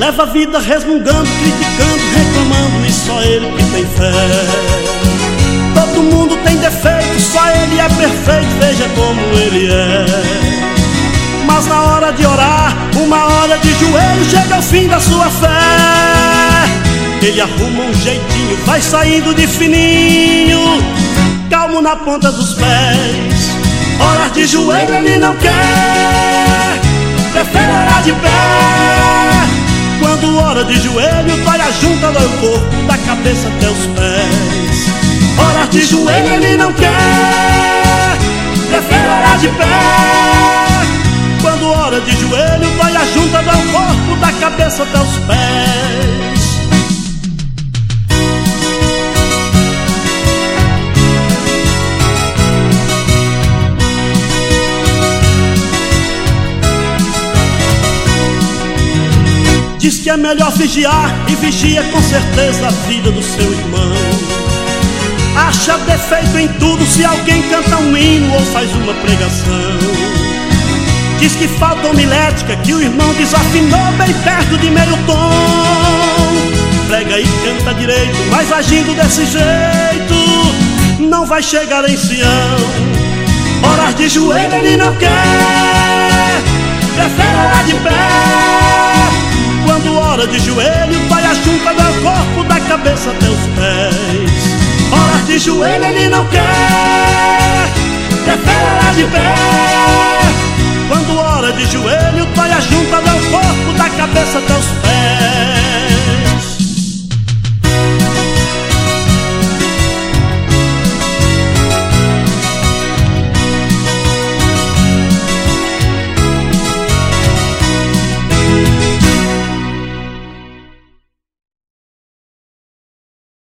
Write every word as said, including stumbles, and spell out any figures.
leva a vida resmungando, criticando, reclamando, e só ele que tem fé. Todo mundo tem defeito, só ele é perfeito, veja como ele é. Mas na hora de orar, uma hora de joelho, chega ao fim da sua fé. Ele arruma um jeitinho, vai saindo de fininho, calmo na ponta dos pés. Orar de joelho ele não quer, prefere orar de pé. Quando ora de joelho, vai a junta do corpo, da cabeça até os pés. Orar de joelho ele não quer, prefere orar de pé. Quando ora de joelho, vai a junta do corpo, da cabeça até os pés. Diz que é melhor vigiar, e vigia com certeza a vida do seu irmão. Acha defeito em tudo se alguém canta um hino ou faz uma pregação. Diz que falta homilética, que o irmão desafinou bem perto de meio tom. Prega e canta direito, mas agindo desse jeito não vai chegar em Sião. Orar de joelho ele não quer, prefere orar de pé. Quando ora de joelho, vai a junta do corpo, da cabeça até os pés. Orar de joelho ele não quer, prefere orar de pé. Quando ora de joelho, vai a junta do corpo, da cabeça até os pés.